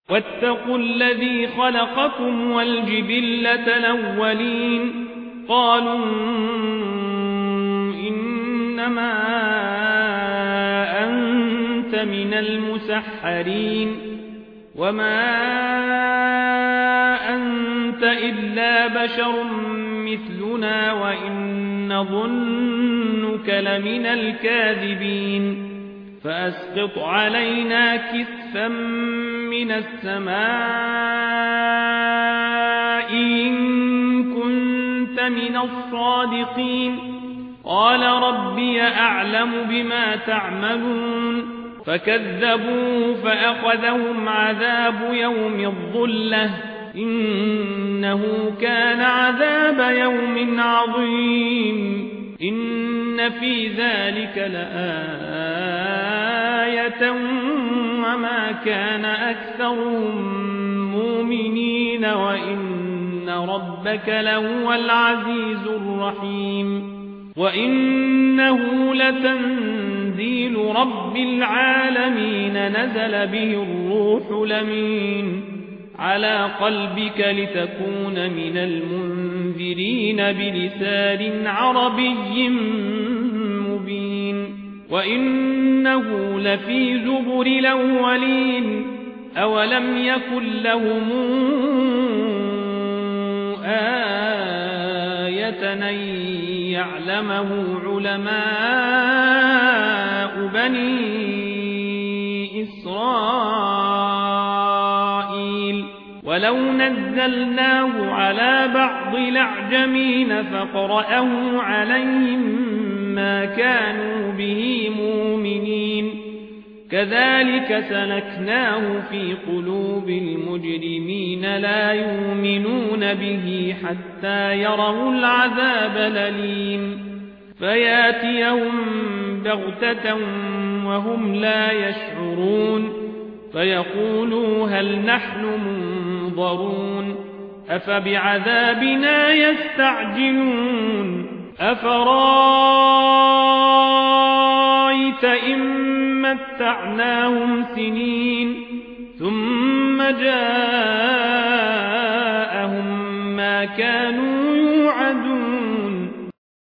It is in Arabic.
واتقوا الذي خلقكم والجبلة الأولين قالوا إنما أنت من المسحرين وما أنت إلا بشر مثلنا وإن نظنك لمن الكاذبين فأسقط علينا كسفا من السماء إن كنت من الصادقين قال ربي أعلم بما تعملون فكذبوه فأخذهم عذاب يوم الظلة إنه كان عذاب يوم عظيم إن في ذلك لآية وما كان أكثرهم مؤمنين وإن ربك لهو العزيز الرحيم وإنه لتنزيل رب العالمين نزل به الروح الأمين على قلبك لتكون من المنذرين بلسان عربي مبين وإنه لفي زبر الأولين أولم يكن لهم آية أن يعلمه علماء بني إسرائيل ولو نزلناه على بعض الأعجمين فقرأه عليهم ما كانوا به مؤمنين كذلك سلكناه في قلوب المجرمين لا يؤمنون به حتى يروا العذاب الأليم فياتيهم بغتة وهم لا يشعرون فيقولوا هل نحن منظرون أفبعذابنا يستعجلون أفرايت إن متعناهم سنين ثم جاءهم ما كانوا